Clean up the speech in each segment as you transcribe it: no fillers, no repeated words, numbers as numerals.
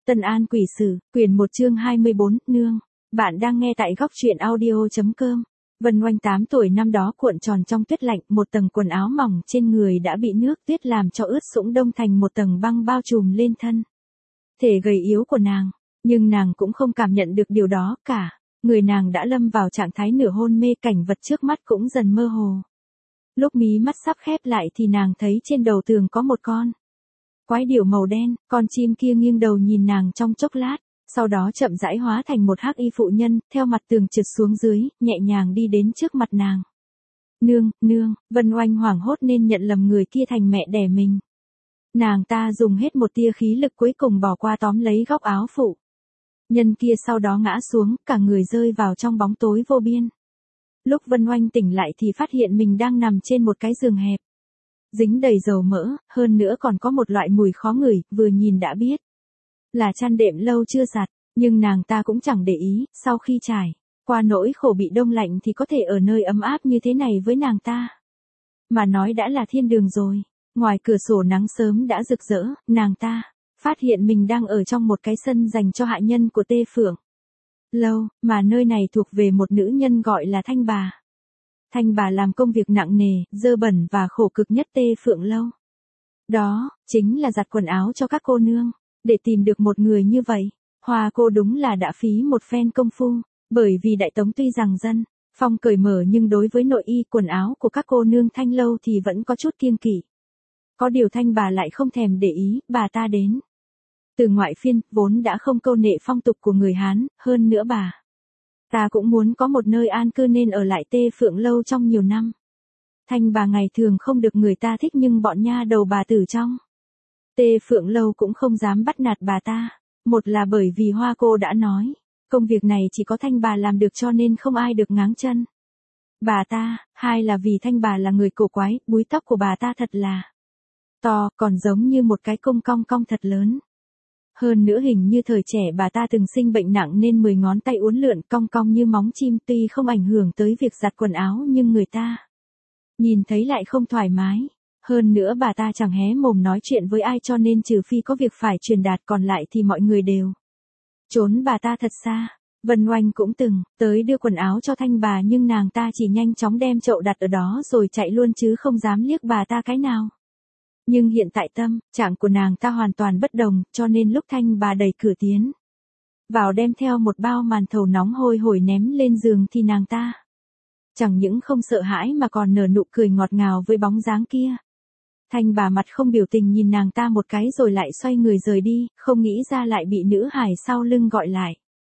Tân An Quỷ Sử, quyển 1 chương 24, nương. Bạn đang nghe tại góc truyện audio.com. Vân Oanh 8 tuổi năm đó cuộn tròn trong tuyết lạnh, một tầng quần áo mỏng trên người đã bị nước tuyết làm cho ướt sũng đông thành một tầng băng bao trùm lên thân. Thể gầy yếu của nàng, nhưng nàng cũng không cảm nhận được điều đó cả. Người nàng đã lâm vào trạng thái nửa hôn mê, cảnh vật trước mắt cũng dần mơ hồ. Lúc mí mắt sắp khép lại thì nàng thấy trên đầu tường có một con quái điểu màu đen, con chim kia nghiêng đầu nhìn nàng trong chốc lát, sau đó chậm rãi hóa thành một hắc y phụ nhân, theo mặt tường trượt xuống dưới, nhẹ nhàng đi đến trước mặt nàng. Nương, nương, Vân Oanh hoảng hốt nên nhận lầm người kia thành mẹ đẻ mình. Nàng ta dùng hết một tia khí lực cuối cùng bỏ qua tóm lấy góc áo phụ nhân kia, sau đó ngã xuống, cả người rơi vào trong bóng tối vô biên. Lúc Vân Oanh tỉnh lại thì phát hiện mình đang nằm trên một cái giường hẹp, dính đầy dầu mỡ, hơn nữa còn có một loại mùi khó ngửi, vừa nhìn đã biết là chăn đệm lâu chưa giặt, nhưng nàng ta cũng chẳng để ý, sau khi trải qua nỗi khổ bị đông lạnh thì có thể ở nơi ấm áp như thế này với nàng ta mà nói đã là thiên đường rồi. Ngoài cửa sổ nắng sớm đã rực rỡ, nàng ta phát hiện mình đang ở trong một cái sân dành cho hạ nhân của Tê Phượng Lâu, mà nơi này thuộc về một nữ nhân gọi là Thanh Bà. Thanh Bà làm công việc nặng nề, dơ bẩn và khổ cực nhất Tê Phượng Lâu. Đó, chính là giặt quần áo cho các cô nương. Để tìm được một người như vậy, Hoa cô đúng là đã phí một phen công phu, bởi vì Đại Tống tuy rằng dân phong cởi mở nhưng đối với nội y quần áo của các cô nương Thanh Lâu thì vẫn có chút kiêng kỵ. Có điều Thanh Bà lại không thèm để ý, bà ta đến từ ngoại phiên, vốn đã không câu nệ phong tục của người Hán, hơn nữa bà ta cũng muốn có một nơi an cư nên ở lại Tê Phượng Lâu trong nhiều năm. Thanh Bà ngày thường không được người ta thích nhưng bọn nha đầu bà tử trong Tê Phượng Lâu cũng không dám bắt nạt bà ta. Một là bởi vì Hoa cô đã nói, công việc này chỉ có Thanh Bà làm được cho nên không ai được ngáng chân bà ta. Hai là vì Thanh Bà là người cổ quái, búi tóc của bà ta thật là to, còn giống như một cái cung cong cong thật lớn. Hơn nữa hình như thời trẻ bà ta từng sinh bệnh nặng nên 10 ngón tay uốn lượn cong cong như móng chim, tuy không ảnh hưởng tới việc giặt quần áo nhưng người ta nhìn thấy lại không thoải mái. Hơn nữa bà ta chẳng hé mồm nói chuyện với ai cho nên trừ phi có việc phải truyền đạt còn lại thì mọi người đều trốn bà ta thật xa. Vân Oanh cũng từng tới đưa quần áo cho Thanh Bà nhưng nàng ta chỉ nhanh chóng đem chậu đặt ở đó rồi chạy luôn chứ không dám liếc bà ta cái nào. Nhưng hiện tại tâm trạng của nàng ta hoàn toàn bất đồng, cho nên lúc Thanh Bà đẩy cửa tiến vào đem theo một bao màn thầu nóng hôi hổi ném lên giường thì nàng ta chẳng những không sợ hãi mà còn nở nụ cười ngọt ngào với bóng dáng kia. Thanh Bà mặt không biểu tình nhìn nàng ta một cái rồi lại xoay người rời đi, không nghĩ ra lại bị nữ hải sau lưng gọi lại.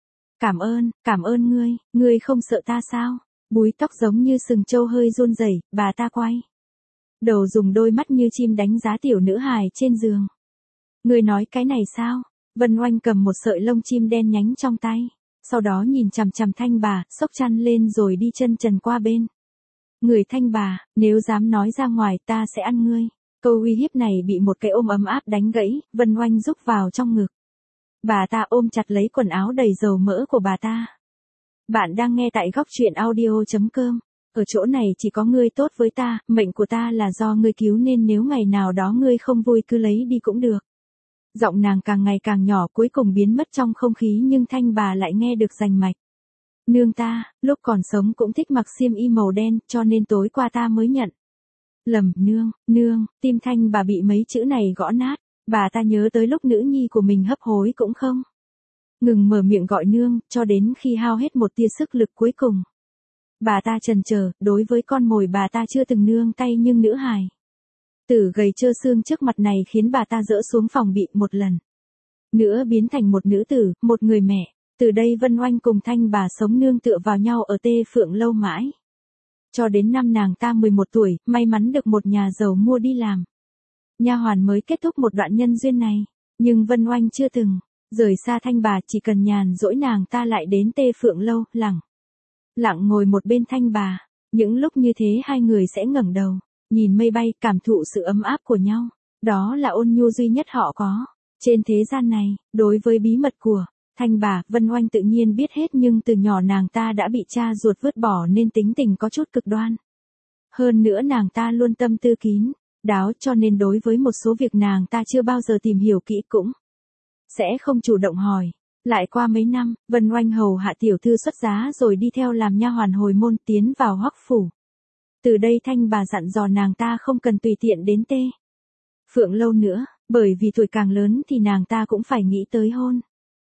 Cảm ơn ngươi không sợ ta sao? Búi tóc giống như sừng trâu hơi run rẩy, bà ta quay đầu dùng đôi mắt như chim đánh giá tiểu nữ hài trên giường. Ngươi nói cái này sao? Vân Oanh cầm một sợi lông chim đen nhánh trong tay, sau đó nhìn chằm chằm Thanh Bà, xốc chăn lên rồi đi chân trần qua bên người Thanh Bà. Nếu dám nói ra ngoài ta sẽ ăn ngươi. Câu uy hiếp này bị một cái ôm ấm áp đánh gãy, Vân Oanh rúc vào trong ngực bà ta, ôm chặt lấy quần áo đầy dầu mỡ của bà ta. Bạn đang nghe tại góc truyện audio.com. Ở chỗ này chỉ có ngươi tốt với ta, mệnh của ta là do ngươi cứu nên nếu ngày nào đó ngươi không vui cứ lấy đi cũng được. Giọng nàng càng ngày càng nhỏ cuối cùng biến mất trong không khí nhưng Thanh Bà lại nghe được rành mạch. Nương ta, lúc còn sống cũng thích mặc xiêm y màu đen cho nên tối qua ta mới nhận lầm. Nương, tim Thanh Bà bị mấy chữ này gõ nát. Bà ta nhớ tới lúc nữ nhi của mình hấp hối cũng không ngừng mở miệng gọi nương, cho đến khi hao hết một tia sức lực cuối cùng. Bà ta chần chờ, đối với con mồi bà ta chưa từng nương tay nhưng nữ hài tử gầy trơ xương trước mặt này khiến bà ta dỡ xuống phòng bị một lần nữa biến thành một nữ tử, một người mẹ. Từ đây Vân Oanh cùng Thanh Bà sống nương tựa vào nhau ở Tê Phượng Lâu mãi cho đến năm nàng ta 11 tuổi, may mắn được một nhà giàu mua đi làm nha hoàn mới kết thúc một đoạn nhân duyên này. Nhưng Vân Oanh chưa từng rời xa Thanh Bà, chỉ cần nhàn rỗi nàng ta lại đến Tê Phượng Lâu, lặng ngồi một bên Thanh Bà. Những lúc như thế hai người sẽ ngẩng đầu nhìn mây bay, cảm thụ sự ấm áp của nhau. Đó là ôn nhu duy nhất họ có trên thế gian này. Đối với bí mật của Thanh Bà, Vân Oanh tự nhiên biết hết nhưng từ nhỏ nàng ta đã bị cha ruột vứt bỏ nên tính tình có chút cực đoan. Hơn nữa nàng ta luôn tâm tư kín đáo cho nên đối với một số việc nàng ta chưa bao giờ tìm hiểu kỹ cũng sẽ không chủ động hỏi. Lại qua mấy năm, Vân Oanh hầu hạ tiểu thư xuất giá rồi đi theo làm nha hoàn hồi môn tiến vào Hoắc phủ. Từ đây Thanh bà dặn dò nàng ta không cần tùy tiện đến Tê Phượng lâu nữa, bởi vì tuổi càng lớn thì nàng ta cũng phải nghĩ tới hôn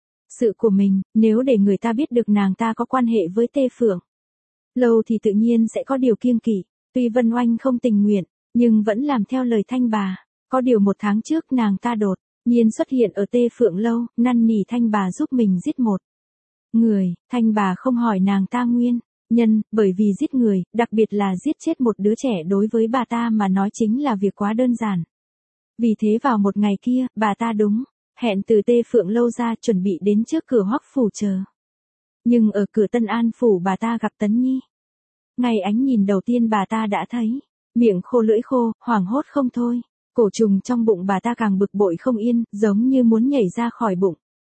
sự của mình, nếu để người ta biết được nàng ta có quan hệ với Tê Phượng lâu thì tự nhiên sẽ có điều kiêng kỵ. Tuy Vân Oanh không tình nguyện, nhưng vẫn làm theo lời Thanh bà. Có điều 1 tháng trước nàng ta đột nhiên xuất hiện ở Tê Phượng lâu, năn nỉ Thanh bà giúp mình giết một người. Thanh bà không hỏi nàng ta nguyên nhân, bởi vì giết người, đặc biệt là giết chết một đứa trẻ đối với bà ta mà nói chính là việc quá đơn giản. Vì thế vào một ngày kia, bà ta đúng hẹn từ Tê Phượng lâu ra chuẩn bị đến trước cửa Hoắc phủ chờ. Nhưng ở cửa Tân An phủ bà ta gặp Tấn Nhi. Ngay ánh nhìn đầu tiên bà ta đã thấy, miệng khô lưỡi khô, hoảng hốt không thôi. Cổ trùng trong bụng bà ta càng bực bội không yên, giống như muốn nhảy ra khỏi bụng.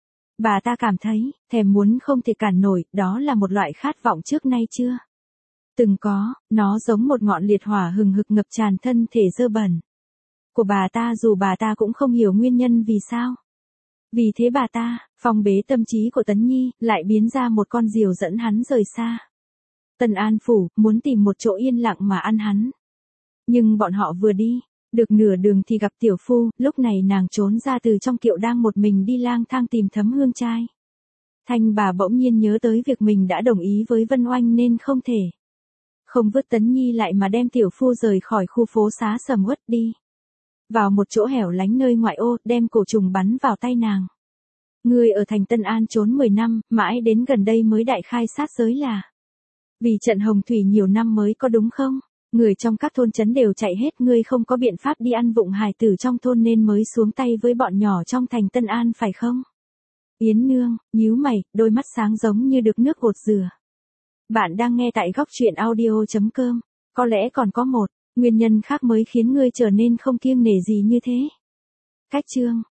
Bà ta cảm thấy, thèm muốn không thể cản nổi, đó là một loại khát vọng trước nay chưa từng có, nó giống một ngọn liệt hỏa hừng hực ngập tràn thân thể dơ bẩn của bà ta, dù bà ta cũng không hiểu nguyên nhân vì sao. Vì thế bà ta, phong bế tâm trí của Tấn Nhi, lại biến ra một con diều dẫn hắn rời xa Tân An phủ, muốn tìm một chỗ yên lặng mà ăn hắn. Nhưng bọn họ vừa đi được nửa đường thì gặp tiểu phu, lúc này nàng trốn ra từ trong kiệu đang một mình đi lang thang tìm Thấm Hương trai. Thanh bà bỗng nhiên nhớ tới việc mình đã đồng ý với Vân Oanh nên không thể không vứt Tấn Nhi lại mà đem tiểu phu rời khỏi khu phố xá sầm uất đi vào một chỗ hẻo lánh nơi ngoại ô, đem cổ trùng bắn vào tay nàng. Ngươi ở thành Tân An trốn 10 năm, mãi đến gần đây mới đại khai sát giới là vì trận hồng thủy nhiều năm mới có đúng không? Người trong các thôn trấn đều chạy hết, ngươi không có biện pháp đi ăn vụng hài tử trong thôn nên mới xuống tay với bọn nhỏ trong thành Tân An phải không? Yến Nương, nhíu mày, đôi mắt sáng giống như được nước gột rửa. Bạn đang nghe tại góc truyện audio.com. Có lẽ còn có một nguyên nhân khác mới khiến ngươi trở nên không kiêng nể gì như thế. Cách chương